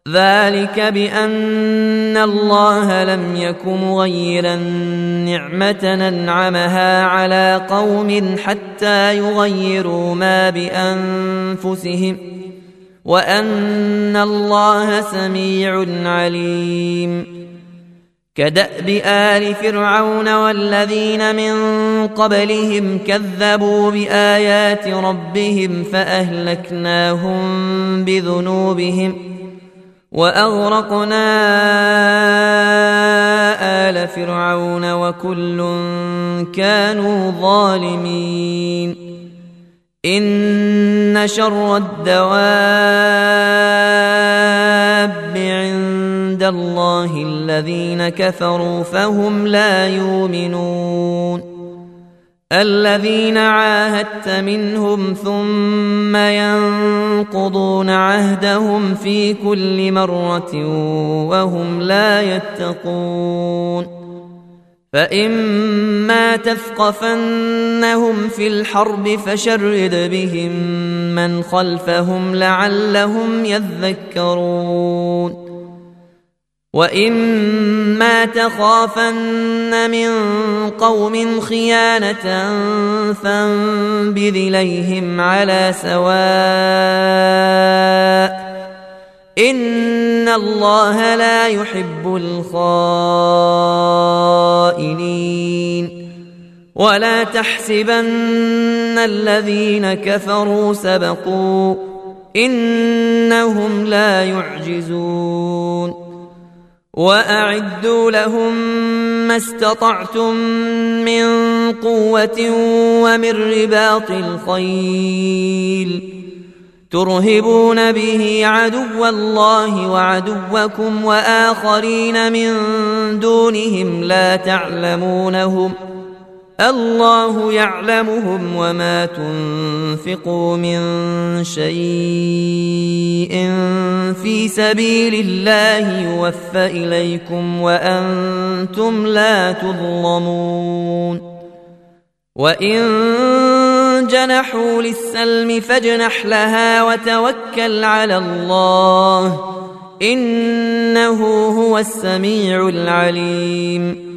ذلك بأن الله لم يك مغيرا نعمة أنعمها على قوم حتى يغيروا ما بأنفسهم وأن الله سميع عليم. كدأب آل فرعون والذين من قبلهم كذبوا بآيات ربهم فأهلكناهم بذنوبهم وأغرقنا آل فرعون وكل كانوا ظالمين. إن شر الدواب عند الله الذين كفروا فهم لا يؤمنون. الذين عاهدت منهم ثم ينقضون عهدهم في كل مرة وهم لا يتقون. فإما تثقفنهم في الحرب فشرد بهم من خلفهم لعلهم يذكرون. وإما تخافن من قوم خيانة فانبذ إليهم على سواء إن الله لا يحب الخائنين. ولا تحسبن الذين كفروا سبقوا إنهم لا يعجزون. وأعدوا لهم ما استطعتم من قوة ومن رباط الخيل ترهبون به عدو الله وعدوكم وآخرين من دونهم لا تعلمونهم الله يعلمهم وما تنفقوا من شيء في سبيل الله يوفى إليكم وأنتم لا تظلمون. وإن جنحوا للسلم فاجنح لها وتوكل على الله إنه هو السميع العليم.